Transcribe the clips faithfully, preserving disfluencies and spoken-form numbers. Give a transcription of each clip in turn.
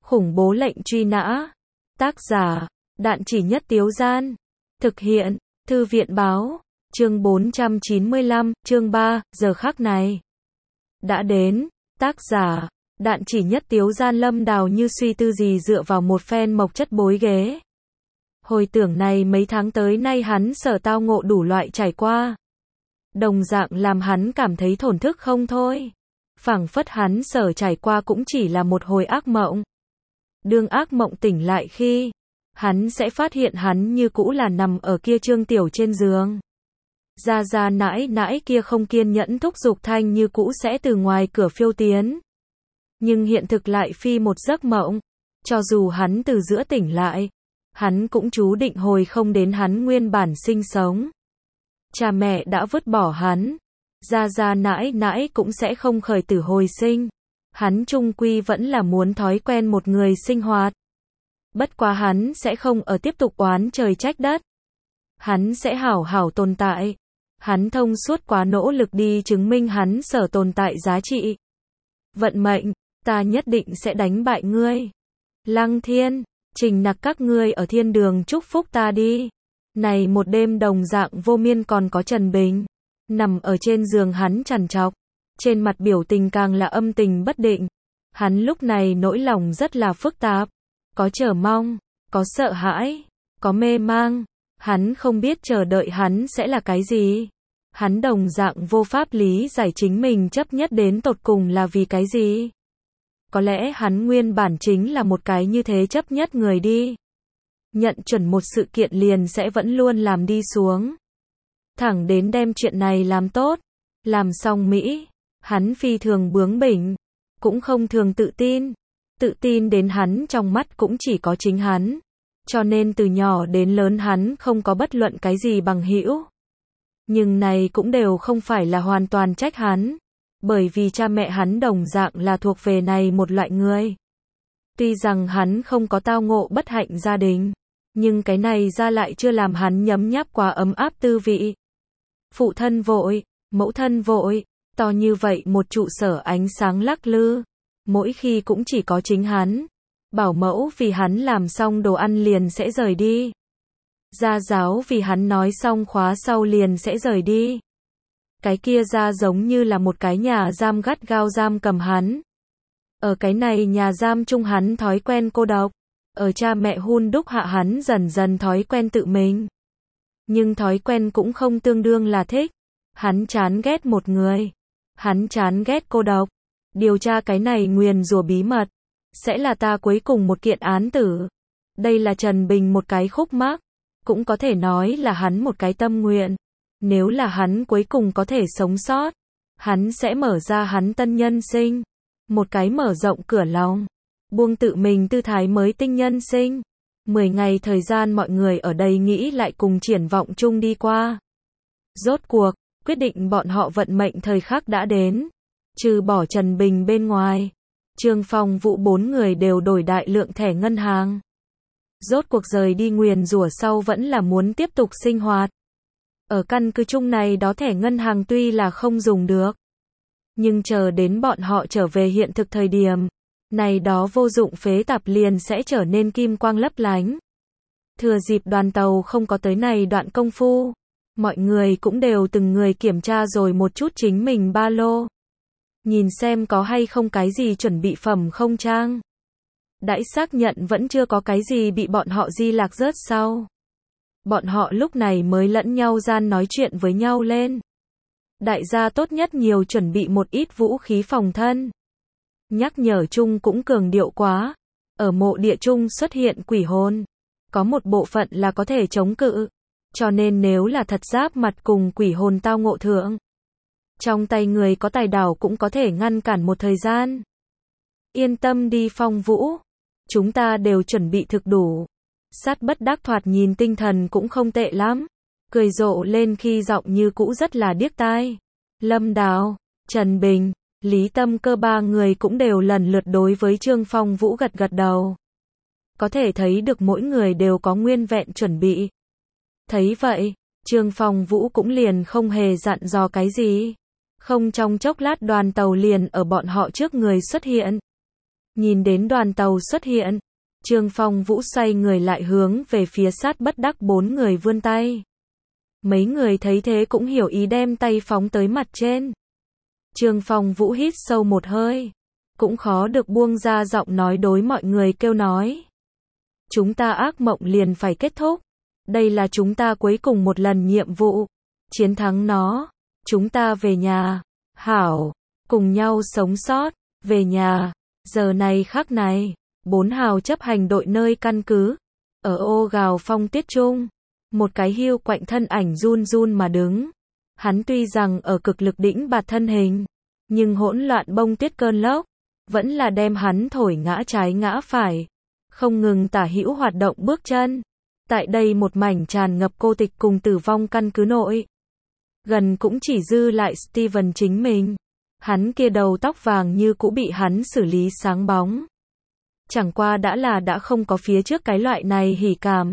Khủng bố lệnh truy nã. Tác giả, Đạn Chỉ Nhất Tiếu Gian. Thực hiện, Thư viện Báo. Chương bốn trăm chín mươi lăm, chương ba, giờ khắc này. Đã đến. Tác giả, Đạn Chỉ Nhất Tiếu Gian. Lâm Đào như suy tư gì dựa vào một phen mộc chất bối ghế. Hồi tưởng này mấy tháng tới nay hắn sở tao ngộ đủ loại trải qua. Đồng dạng làm hắn cảm thấy thổn thức không thôi. Phảng phất hắn sở trải qua cũng chỉ là một hồi ác mộng. Đương ác mộng tỉnh lại khi, hắn sẽ phát hiện hắn như cũ là nằm ở kia trương tiểu trên giường. Gia Gia nãi nãi kia không kiên nhẫn thúc giục thanh như cũ sẽ từ ngoài cửa phiêu tiến. Nhưng hiện thực lại phi một giấc mộng. Cho dù hắn từ giữa tỉnh lại, hắn cũng chú định hồi không đến hắn nguyên bản sinh sống. Cha mẹ đã vứt bỏ hắn. Gia Gia nãi nãi cũng sẽ không khởi tử hồi sinh. Hắn chung quy vẫn là muốn thói quen một người sinh hoạt. Bất quá hắn sẽ không ở tiếp tục oán trời trách đất. Hắn sẽ hảo hảo tồn tại. Hắn thông suốt quá nỗ lực đi chứng minh hắn sở tồn tại giá trị. Vận mệnh, ta nhất định sẽ đánh bại ngươi. Lăng Thiên, Trình Nặc các ngươi ở thiên đường chúc phúc ta đi. Này một đêm đồng dạng vô miên còn có Trần Bình. Nằm ở trên giường hắn trằn trọc. Trên mặt biểu tình càng là âm tình bất định. Hắn lúc này nỗi lòng rất là phức tạp. Có chờ mong, có sợ hãi, có mê mang. Hắn không biết chờ đợi hắn sẽ là cái gì. Hắn đồng dạng vô pháp lý giải chính mình chấp nhất đến tột cùng là vì cái gì. Có lẽ hắn nguyên bản chính là một cái như thế chấp nhất người đi. Nhận chuẩn một sự kiện liền sẽ vẫn luôn làm đi xuống. Thẳng đến đem chuyện này làm tốt, làm xong Mỹ. Hắn phi thường bướng bỉnh, cũng không thường tự tin. Tự tin đến hắn trong mắt cũng chỉ có chính hắn. Cho nên từ nhỏ đến lớn hắn không có bất luận cái gì bằng hữu. Nhưng này cũng đều không phải là hoàn toàn trách hắn. Bởi vì cha mẹ hắn đồng dạng là thuộc về này một loại người. Tuy rằng hắn không có tao ngộ bất hạnh gia đình. Nhưng cái này ra lại chưa làm hắn nhấm nháp quá ấm áp tư vị. Phụ thân vội, mẫu thân vội. To như vậy một trụ sở ánh sáng lắc lư. Mỗi khi cũng chỉ có chính hắn. Bảo mẫu vì hắn làm xong đồ ăn liền sẽ rời đi. Gia giáo vì hắn nói xong khóa sau liền sẽ rời đi. Cái kia ra giống như là một cái nhà giam gắt gao giam cầm hắn. Ở cái này nhà giam chung hắn thói quen cô độc. Ở cha mẹ hun đúc hạ hắn dần dần thói quen tự mình. Nhưng thói quen cũng không tương đương là thích. Hắn chán ghét một người. Hắn chán ghét cô độc. Điều tra cái này nguyền rủa bí mật. Sẽ là ta cuối cùng một kiện án tử. Đây là Trần Bình một cái khúc mắc. Cũng có thể nói là hắn một cái tâm nguyện. Nếu là hắn cuối cùng có thể sống sót. Hắn sẽ mở ra hắn tân nhân sinh. Một cái mở rộng cửa lòng. Buông tự mình tư thái mới tinh nhân sinh. Mười ngày thời gian mọi người ở đây nghĩ lại cùng triển vọng chung đi qua. Rốt cuộc. Quyết định bọn họ vận mệnh thời khắc đã đến. Trừ bỏ Trần Bình bên ngoài. Trương Phong Vũ bốn người đều đổi đại lượng thẻ ngân hàng. Rốt cuộc rời đi nguyền rủa sau vẫn là muốn tiếp tục sinh hoạt. Ở căn cứ chung này đó thẻ ngân hàng tuy là không dùng được. Nhưng chờ đến bọn họ trở về hiện thực thời điểm. Này đó vô dụng phế tạp liền sẽ trở nên kim quang lấp lánh. Thừa dịp đoàn tàu không có tới này đoạn công phu. Mọi người cũng đều từng người kiểm tra rồi một chút chính mình ba lô. Nhìn xem có hay không cái gì chuẩn bị phẩm không trang. Đãi xác nhận vẫn chưa có cái gì bị bọn họ di lạc rớt sau. Bọn họ lúc này mới lẫn nhau gian nói chuyện với nhau lên. Đại gia tốt nhất nhiều chuẩn bị một ít vũ khí phòng thân. Nhắc nhở chung cũng cường điệu quá. Ở mộ địa chung xuất hiện quỷ hồn. Có một bộ phận là có thể chống cự. Cho nên nếu là thật giáp mặt cùng quỷ hồn tao ngộ thượng. Trong tay người có tài đảo cũng có thể ngăn cản một thời gian. Yên tâm đi Phong Vũ. Chúng ta đều chuẩn bị thực đủ. Sát bất đắc thoạt nhìn tinh thần cũng không tệ lắm. Cười rộ lên khi giọng như cũ rất là điếc tai. Lâm Đào, Trần Bình, Lý Tâm Cơ ba người cũng đều lần lượt đối với Trương Phong Vũ gật gật đầu. Có thể thấy được mỗi người đều có nguyên vẹn chuẩn bị. Thấy vậy, Trương Phong Vũ cũng liền không hề dặn dò cái gì. Không trong chốc lát đoàn tàu liền ở bọn họ trước người xuất hiện. Nhìn đến đoàn tàu xuất hiện, Trương Phong Vũ xoay người lại hướng về phía sát bất đắc bốn người vươn tay. Mấy người thấy thế cũng hiểu ý đem tay phóng tới mặt trên. Trương Phong Vũ hít sâu một hơi, cũng khó được buông ra giọng nói đối mọi người kêu nói. Chúng ta ác mộng liền phải kết thúc. Đây là chúng ta cuối cùng một lần nhiệm vụ. Chiến thắng nó. Chúng ta về nhà. Hảo. Cùng nhau sống sót. Về nhà. Giờ này khắc này. Bốn hào chấp hành đội nơi căn cứ. Ở ô gào phong tiết trung. Một cái hưu quạnh thân ảnh run run mà đứng. Hắn tuy rằng ở cực lực đĩnh bạt thân hình. Nhưng hỗn loạn bông tuyết cơn lốc. Vẫn là đem hắn thổi ngã trái ngã phải. Không ngừng tả hữu hoạt động bước chân. Tại đây một mảnh tràn ngập cô tịch cùng tử vong căn cứ nội. Gần cũng chỉ dư lại Steven chính mình. Hắn kia đầu tóc vàng như cũ bị hắn xử lý sáng bóng. Chẳng qua đã là đã không có phía trước cái loại này hỉ cảm.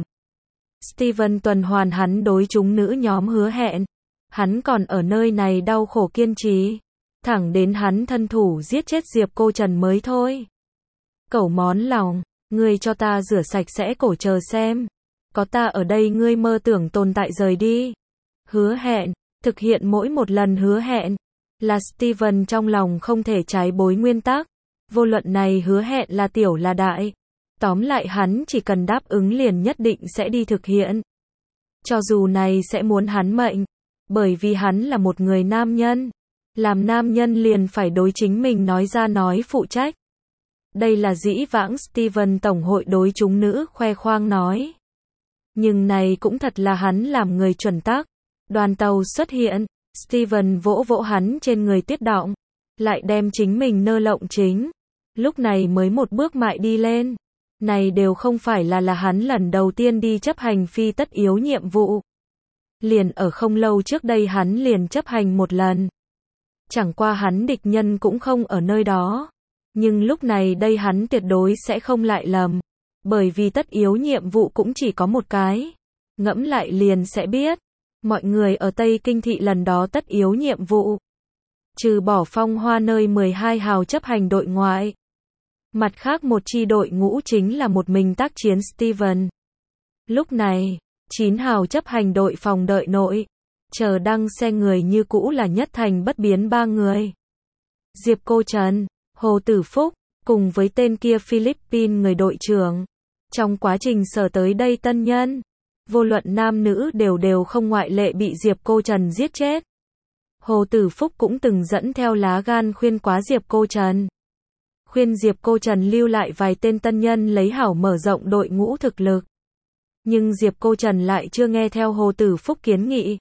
Steven tuần hoàn hắn đối chúng nữ nhóm hứa hẹn. Hắn còn ở nơi này đau khổ kiên trì. Thẳng đến hắn thân thủ giết chết Diệp Cô Trần mới thôi. Cẩu món lòng, ngươi cho ta rửa sạch sẽ cổ chờ xem. Có ta ở đây ngươi mơ tưởng tồn tại rời đi. Hứa hẹn, thực hiện mỗi một lần hứa hẹn. Là Steven trong lòng không thể trái bối nguyên tắc. Vô luận này hứa hẹn là tiểu là đại. Tóm lại hắn chỉ cần đáp ứng liền nhất định sẽ đi thực hiện. Cho dù này sẽ muốn hắn mệnh. Bởi vì hắn là một người nam nhân. Làm nam nhân liền phải đối chính mình nói ra nói phụ trách. Đây là dĩ vãng Steven Tổng hội đối chúng nữ khoe khoang nói. Nhưng này cũng thật là hắn làm người chuẩn tắc. Đoàn tàu xuất hiện, Steven vỗ vỗ hắn trên người tuyết đọng. Lại đem chính mình nơ lộng chính. Lúc này mới một bước mại đi lên. Này đều không phải là là hắn lần đầu tiên đi chấp hành phi tất yếu nhiệm vụ. Liền ở không lâu trước đây hắn liền chấp hành một lần. Chẳng qua hắn địch nhân cũng không ở nơi đó. Nhưng lúc này đây hắn tuyệt đối sẽ không lại lầm. Bởi vì tất yếu nhiệm vụ cũng chỉ có một cái. Ngẫm lại liền sẽ biết. Mọi người ở Tây Kinh Thị lần đó tất yếu nhiệm vụ. Trừ bỏ Phong Hoa nơi mười hai hào chấp hành đội ngoại. Mặt khác một chi đội ngũ chính là một mình tác chiến Steven. Lúc này, chín hào chấp hành đội phòng đợi nội. Chờ đăng xe người như cũ là nhất thành bất biến ba người. Diệp Cô Trần, Hồ Tử Phúc, cùng với tên kia Philippines người đội trưởng. Trong quá trình sở tới đây tân nhân, vô luận nam nữ đều đều không ngoại lệ bị Diệp Cô Trần giết chết. Hồ Tử Phúc cũng từng dẫn theo lá gan khuyên quá Diệp Cô Trần. Khuyên Diệp Cô Trần lưu lại vài tên tân nhân lấy hảo mở rộng đội ngũ thực lực. Nhưng Diệp Cô Trần lại chưa nghe theo Hồ Tử Phúc kiến nghị.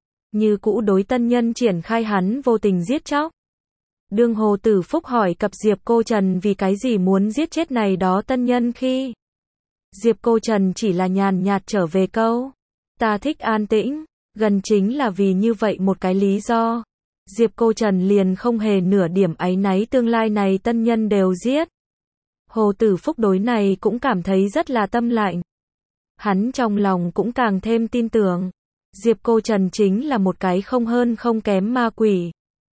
Như cũ đối tân nhân triển khai hắn vô tình giết chóc. Đương Hồ Tử Phúc hỏi cặp Diệp Cô Trần vì cái gì muốn giết chết này đó tân nhân khi. Diệp Cô Trần chỉ là nhàn nhạt trở về câu. Ta thích an tĩnh, gần chính là vì như vậy một cái lý do. Diệp Cô Trần liền không hề nửa điểm áy náy tương lai này tân nhân đều giết. Hồ Tử Phúc đối này cũng cảm thấy rất là tâm lạnh. Hắn trong lòng cũng càng thêm tin tưởng. Diệp Cô Trần chính là một cái không hơn không kém ma quỷ.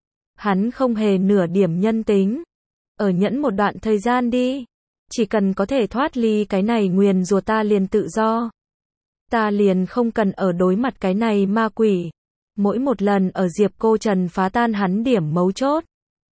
Hắn không hề nửa điểm nhân tính. Ở nhẫn một đoạn thời gian đi. Chỉ cần có thể thoát ly cái này nguyền rủa ta liền tự do. Ta liền không cần ở đối mặt cái này ma quỷ. Mỗi một lần ở Diệp Cô Trần phá tan hắn điểm mấu chốt.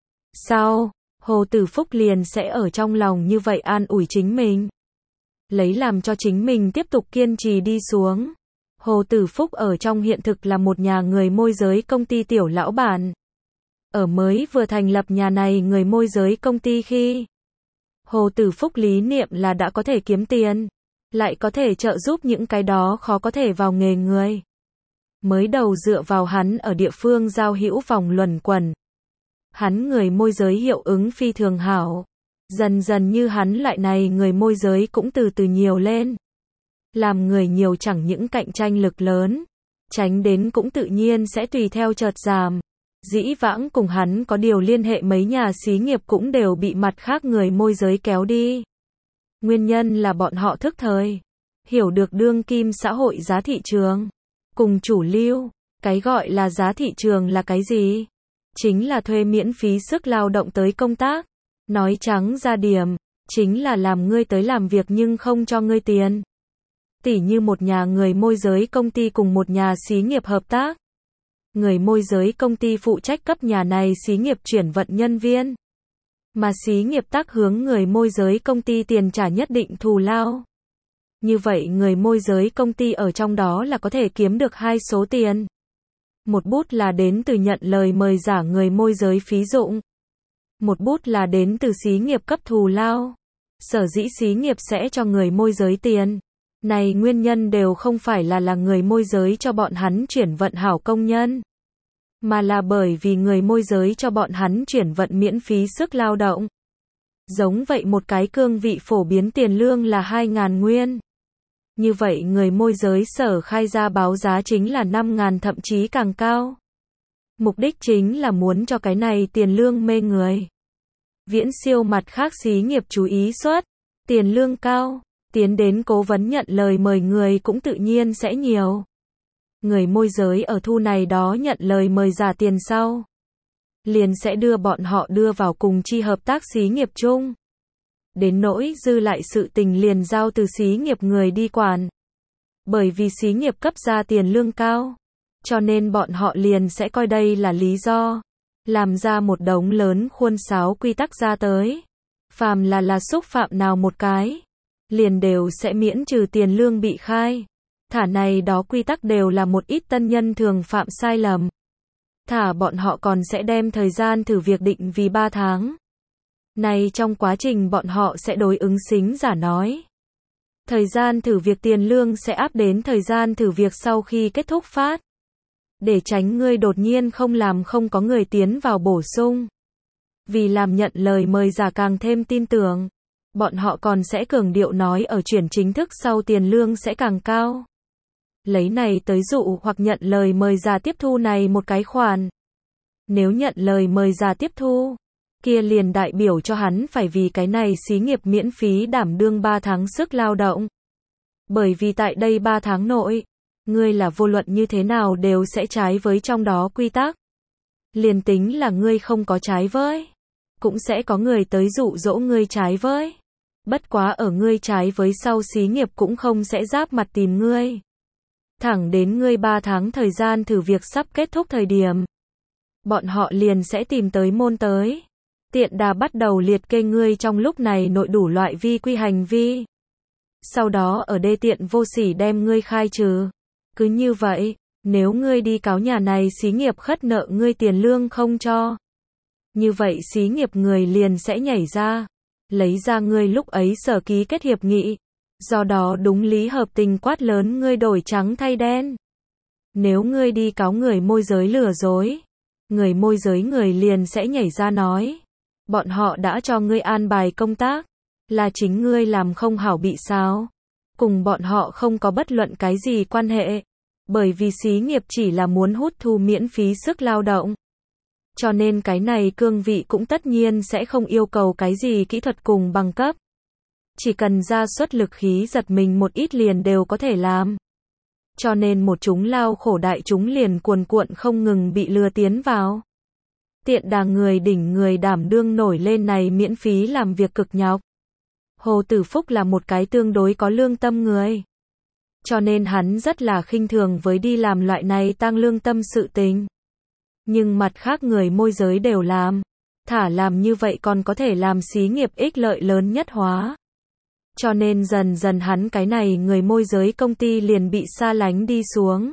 Sau, Hồ Tử Phúc liền sẽ ở trong lòng như vậy an ủi chính mình. Lấy làm cho chính mình tiếp tục kiên trì đi xuống. Hồ Tử Phúc ở trong hiện thực là một nhà người môi giới công ty tiểu lão bản. Ở mới vừa thành lập nhà này người môi giới công ty khi. Hồ Tử Phúc lý niệm là đã có thể kiếm tiền. Lại có thể trợ giúp những cái đó khó có thể vào nghề người. Mới đầu dựa vào hắn ở địa phương giao hữu vòng luẩn quẩn. Hắn người môi giới hiệu ứng phi thường hảo. Dần dần như hắn loại này người môi giới cũng từ từ nhiều lên. Làm người nhiều chẳng những cạnh tranh lực lớn. Tránh đến cũng tự nhiên sẽ tùy theo chợt giảm. Dĩ vãng cùng hắn có điều liên hệ mấy nhà xí nghiệp cũng đều bị mặt khác người môi giới kéo đi. Nguyên nhân là bọn họ thức thời. Hiểu được đương kim xã hội giá thị trường. Cùng chủ lưu, cái gọi là giá thị trường là cái gì? Chính là thuê miễn phí sức lao động tới công tác. Nói trắng ra điểm, chính là làm ngươi tới làm việc nhưng không cho ngươi tiền. Tỉ như một nhà người môi giới công ty cùng một nhà xí nghiệp hợp tác. Người môi giới công ty phụ trách cấp nhà này xí nghiệp chuyển vận nhân viên. Mà xí nghiệp tác hướng người môi giới công ty tiền trả nhất định thù lao. Như vậy người môi giới công ty ở trong đó là có thể kiếm được hai số tiền. Một bút là đến từ nhận lời mời giả người môi giới phí dụng. Một bút là đến từ xí nghiệp cấp thù lao. Sở dĩ xí nghiệp sẽ cho người môi giới tiền. Này nguyên nhân đều không phải là là người môi giới cho bọn hắn chuyển vận hảo công nhân. Mà là bởi vì người môi giới cho bọn hắn chuyển vận miễn phí sức lao động. Giống vậy một cái cương vị phổ biến tiền lương là hai ngàn nguyên. Như vậy người môi giới sở khai ra báo giá chính là năm ngàn thậm chí càng cao. Mục đích chính là muốn cho cái này tiền lương mê người. Viễn siêu mặt khác xí nghiệp chú ý suất, tiền lương cao, tiến đến cố vấn nhận lời mời người cũng tự nhiên sẽ nhiều. Người môi giới ở thu này đó nhận lời mời giả tiền sau. Liền sẽ đưa bọn họ đưa vào cùng chi hợp tác xí nghiệp chung. Đến nỗi dư lại sự tình liền giao từ xí nghiệp người đi quản. Bởi vì xí nghiệp cấp ra tiền lương cao. Cho nên bọn họ liền sẽ coi đây là lý do. Làm ra một đống lớn khuôn sáo quy tắc ra tới. Phàm là là xúc phạm nào một cái. Liền đều sẽ miễn trừ tiền lương bị khai. Thả này đó quy tắc đều là một ít tân nhân thường phạm sai lầm. Thả bọn họ còn sẽ đem thời gian thử việc định vì ba tháng. Này trong quá trình bọn họ sẽ đối ứng xính giả nói. Thời gian thử việc tiền lương sẽ áp đến thời gian thử việc sau khi kết thúc phát. Để tránh ngươi đột nhiên không làm không có người tiến vào bổ sung. Vì làm nhận lời mời giả càng thêm tin tưởng. Bọn họ còn sẽ cường điệu nói ở chuyển chính thức sau tiền lương sẽ càng cao. Lấy này tới dụ hoặc nhận lời mời giả tiếp thu này một cái khoản. Nếu nhận lời mời giả tiếp thu, kia liền đại biểu cho hắn phải vì cái này xí nghiệp miễn phí đảm đương ba tháng sức lao động. Bởi vì tại đây ba tháng nội, ngươi là vô luận như thế nào đều sẽ trái với trong đó quy tắc. Liền tính là ngươi không có trái với, cũng sẽ có người tới dụ dỗ ngươi trái với. Bất quá ở ngươi trái với sau xí nghiệp cũng không sẽ giáp mặt tìm ngươi. Thẳng đến ngươi ba tháng thời gian thử việc sắp kết thúc thời điểm. Bọn họ liền sẽ tìm tới môn tới. Tiện đà bắt đầu liệt kê ngươi trong lúc này nội đủ loại vi quy hành vi. Sau đó ở đê tiện vô sỉ đem ngươi khai trừ. Cứ như vậy, nếu ngươi đi cáo nhà này xí nghiệp khất nợ ngươi tiền lương không cho. Như vậy xí nghiệp người liền sẽ nhảy ra. Lấy ra ngươi lúc ấy sở ký kết hiệp nghị. Do đó đúng lý hợp tình quát lớn ngươi đổi trắng thay đen. Nếu ngươi đi cáo người môi giới lừa dối, người môi giới người liền sẽ nhảy ra nói. Bọn họ đã cho ngươi an bài công tác, là chính ngươi làm không hảo bị sao. Cùng bọn họ không có bất luận cái gì quan hệ, bởi vì xí nghiệp chỉ là muốn hút thu miễn phí sức lao động. Cho nên cái này cương vị cũng tất nhiên sẽ không yêu cầu cái gì kỹ thuật cùng bằng cấp. Chỉ cần ra suất lực khí giật mình một ít liền đều có thể làm. Cho nên một chúng lao khổ đại chúng liền cuồn cuộn không ngừng bị lừa tiến vào. Tiện đà người đỉnh người đảm đương nổi lên này miễn phí làm việc cực nhọc. Hồ Tử Phúc là một cái tương đối có lương tâm người. Cho nên hắn rất là khinh thường với đi làm loại này tăng lương tâm sự tình. Nhưng mặt khác người môi giới đều làm. Thả làm như vậy còn có thể làm xí nghiệp ích lợi lớn nhất hóa. Cho nên dần dần hắn cái này người môi giới công ty liền bị xa lánh đi xuống.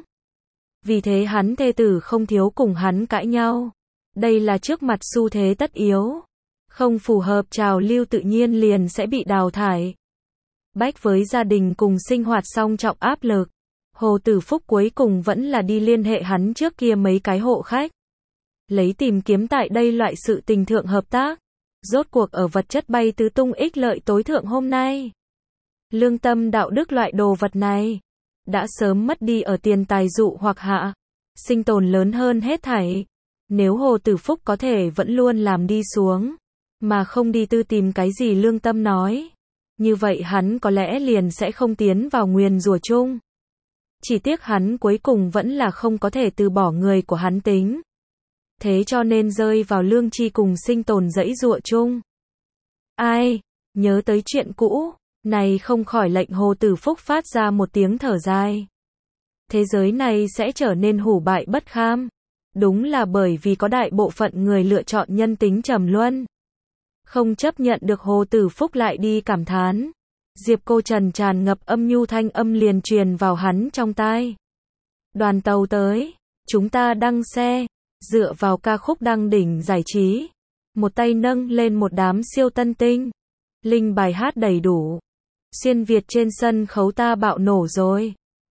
Vì thế hắn thê tử không thiếu cùng hắn cãi nhau. Đây là trước mặt xu thế tất yếu. Không phù hợp trào lưu tự nhiên liền sẽ bị đào thải. Bách với gia đình cùng sinh hoạt song trọng áp lực. Hồ Tử Phúc cuối cùng vẫn là đi liên hệ hắn trước kia mấy cái hộ khách. Lấy tìm kiếm tại đây loại sự tình thượng hợp tác. Rốt cuộc ở vật chất bay tứ tung ích lợi tối thượng hôm nay. Lương tâm đạo đức loại đồ vật này. Đã sớm mất đi ở tiền tài dụ hoặc hạ. Sinh tồn lớn hơn hết thảy. Nếu Hồ Tử Phúc có thể vẫn luôn làm đi xuống. Mà không đi tư tìm cái gì lương tâm nói. Như vậy hắn có lẽ liền sẽ không tiến vào nguyền rủa chung. Chỉ tiếc hắn cuối cùng vẫn là không có thể từ bỏ người của hắn tính. Thế cho nên rơi vào lương tri cùng sinh tồn dãy dụa chung. Ai, nhớ tới chuyện cũ, này không khỏi lệnh Hồ Tử Phúc phát ra một tiếng thở dài. Thế giới này sẽ trở nên hủ bại bất kham. Đúng là bởi vì có đại bộ phận người lựa chọn nhân tính trầm luân. Không chấp nhận được Hồ Tử Phúc lại đi cảm thán. Diệp Cô Trần tràn ngập âm nhu thanh âm liền truyền vào hắn trong tai. Đoàn tàu tới, chúng ta đăng xe, dựa vào ca khúc đăng đỉnh giải trí. Một tay nâng lên một đám siêu tân tinh. Linh bài hát đầy đủ. Xuyên Việt trên sân khấu ta bạo nổ rồi.